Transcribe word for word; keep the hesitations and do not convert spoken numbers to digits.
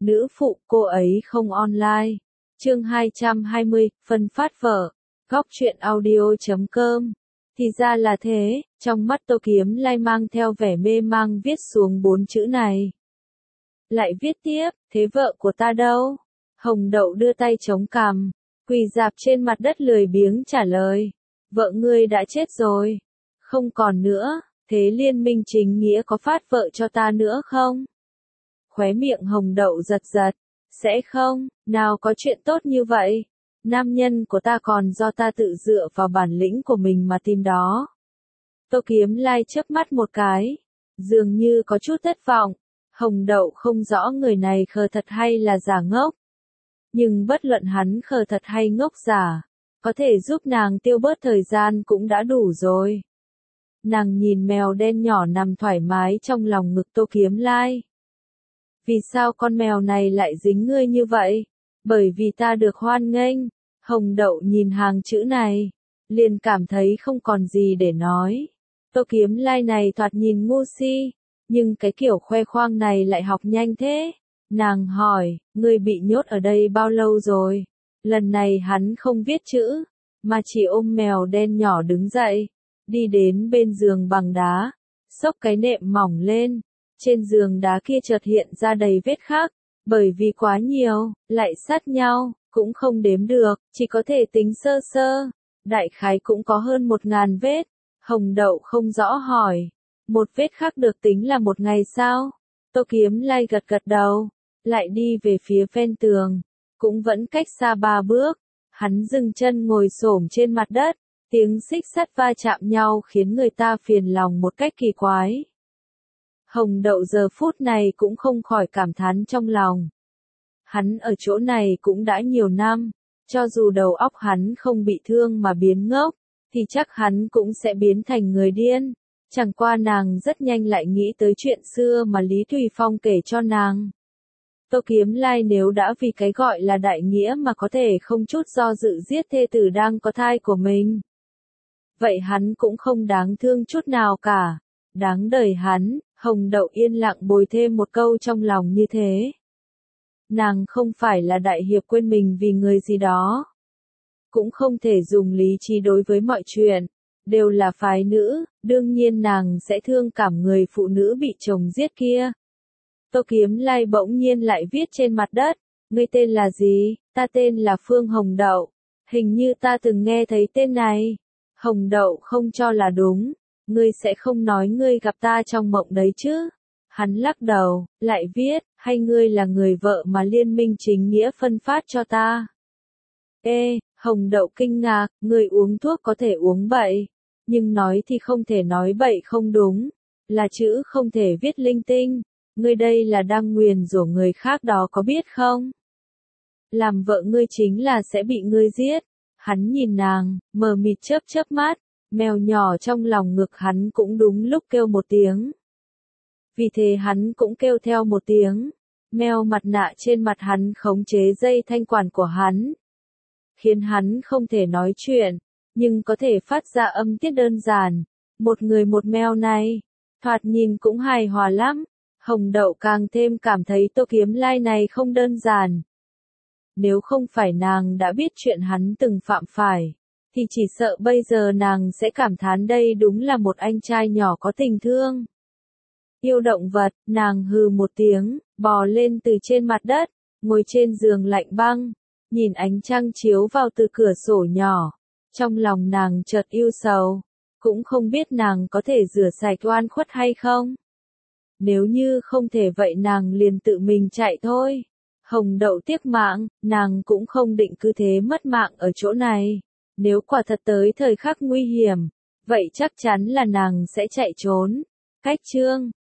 Nữ phụ, cô ấy không online. Chương hai trăm hai mươi, phân phát vở. Góc truyện audio chấm com. Thì ra là thế, trong mắt Tô Kiếm Lai mang theo vẻ mê mang viết xuống bốn chữ này. Lại viết tiếp, thế vợ của ta đâu? Hồng Đậu đưa tay chống cằm, quỳ rạp trên mặt đất lười biếng trả lời. Vợ ngươi đã chết rồi. Không còn nữa, thế Liên minh chính nghĩa có phát vợ cho ta nữa không? Khóe miệng Hồng Đậu giật giật. Sẽ không, nào có chuyện tốt như vậy. Nam nhân của ta còn do ta tự dựa vào bản lĩnh của mình mà tìm đó. Tô Kiếm Lai chớp mắt một cái, dường như có chút thất vọng. Hồng Đậu không rõ người này khờ thật hay là giả ngốc. Nhưng bất luận hắn khờ thật hay ngốc giả, có thể giúp nàng tiêu bớt thời gian cũng đã đủ rồi. Nàng nhìn mèo đen nhỏ nằm thoải mái trong lòng ngực Tô Kiếm Lai. Vì sao con mèo này lại dính ngươi như vậy? Bởi vì ta được hoan nghênh. Hồng Đậu nhìn hàng chữ này, liền cảm thấy không còn gì để nói. Tô Kiếm Lai này thoạt nhìn ngu si, nhưng cái kiểu khoe khoang này lại học nhanh thế. Nàng hỏi, ngươi bị nhốt ở đây bao lâu rồi? Lần này hắn không viết chữ, mà chỉ ôm mèo đen nhỏ đứng dậy, đi đến bên giường bằng đá, xốc cái nệm mỏng lên. Trên giường đá kia chợt hiện ra đầy vết khắc, bởi vì quá nhiều, lại sát nhau, cũng không đếm được, chỉ có thể tính sơ sơ. Đại khái cũng có hơn một ngàn vết. Hồng Đậu không rõ hỏi, một vết khắc được tính là một ngày sao? Tô Kiếm Lai gật gật đầu, lại đi về phía ven tường, cũng vẫn cách xa ba bước. Hắn dừng chân ngồi xổm trên mặt đất, tiếng xích sắt va chạm nhau khiến người ta phiền lòng một cách kỳ quái. Hồng Đậu giờ phút này cũng không khỏi cảm thán trong lòng. Hắn ở chỗ này cũng đã nhiều năm, cho dù đầu óc hắn không bị thương mà biến ngốc, thì chắc hắn cũng sẽ biến thành người điên. Chẳng qua nàng rất nhanh lại nghĩ tới chuyện xưa mà Lý Thùy Phong kể cho nàng. Tô Kiếm Lai nếu đã vì cái gọi là đại nghĩa mà có thể không chút do dự giết thê tử đang có thai của mình, vậy hắn cũng không đáng thương chút nào cả. Đáng đời hắn. Hồng Đậu yên lặng bồi thêm một câu trong lòng như thế. Nàng không phải là đại hiệp quên mình vì người gì đó. Cũng không thể dùng lý trí đối với mọi chuyện. Đều là phái nữ, đương nhiên nàng sẽ thương cảm người phụ nữ bị chồng giết kia. Tô Kiếm Lai bỗng nhiên lại viết trên mặt đất. Ngươi tên là gì? Ta tên là Phương Hồng Đậu. Hình như ta từng nghe thấy tên này. Hồng Đậu không cho là đúng. Ngươi sẽ không nói ngươi gặp ta trong mộng đấy chứ? Hắn lắc đầu, lại viết, hay ngươi là người vợ mà Liên minh chính nghĩa phân phát cho ta? Ê, Hồng Đậu kinh ngạc, ngươi uống thuốc có thể uống bậy, nhưng nói thì không thể nói bậy không đúng, là chữ không thể viết linh tinh, ngươi đây là đang nguyền rủa người khác đó có biết không? Làm vợ ngươi chính là sẽ bị ngươi giết. Hắn nhìn nàng, mờ mịt chớp chớp mắt. Mèo nhỏ trong lòng ngực hắn cũng đúng lúc kêu một tiếng. Vì thế hắn cũng kêu theo một tiếng. Mèo mặt nạ trên mặt hắn khống chế dây thanh quản của hắn, khiến hắn không thể nói chuyện, nhưng có thể phát ra âm tiết đơn giản. Một người một mèo này, thoạt nhìn cũng hài hòa lắm. Hồng Đậu càng thêm cảm thấy Tô Kiếm Lai này không đơn giản. Nếu không phải nàng đã biết chuyện hắn từng phạm phải, thì chỉ sợ bây giờ nàng sẽ cảm thán đây đúng là một anh trai nhỏ có tình thương. Yêu động vật, nàng hừ một tiếng, bò lên từ trên mặt đất, ngồi trên giường lạnh băng, nhìn ánh trăng chiếu vào từ cửa sổ nhỏ. Trong lòng nàng chợt ưu sầu, cũng không biết nàng có thể rửa sạch oan khuất hay không. Nếu như không thể vậy nàng liền tự mình chạy thôi. Hồng Đậu tiếc mạng, nàng cũng không định cứ thế mất mạng ở chỗ này. Nếu quả thật tới thời khắc nguy hiểm, vậy chắc chắn là nàng sẽ chạy trốn. Cách chương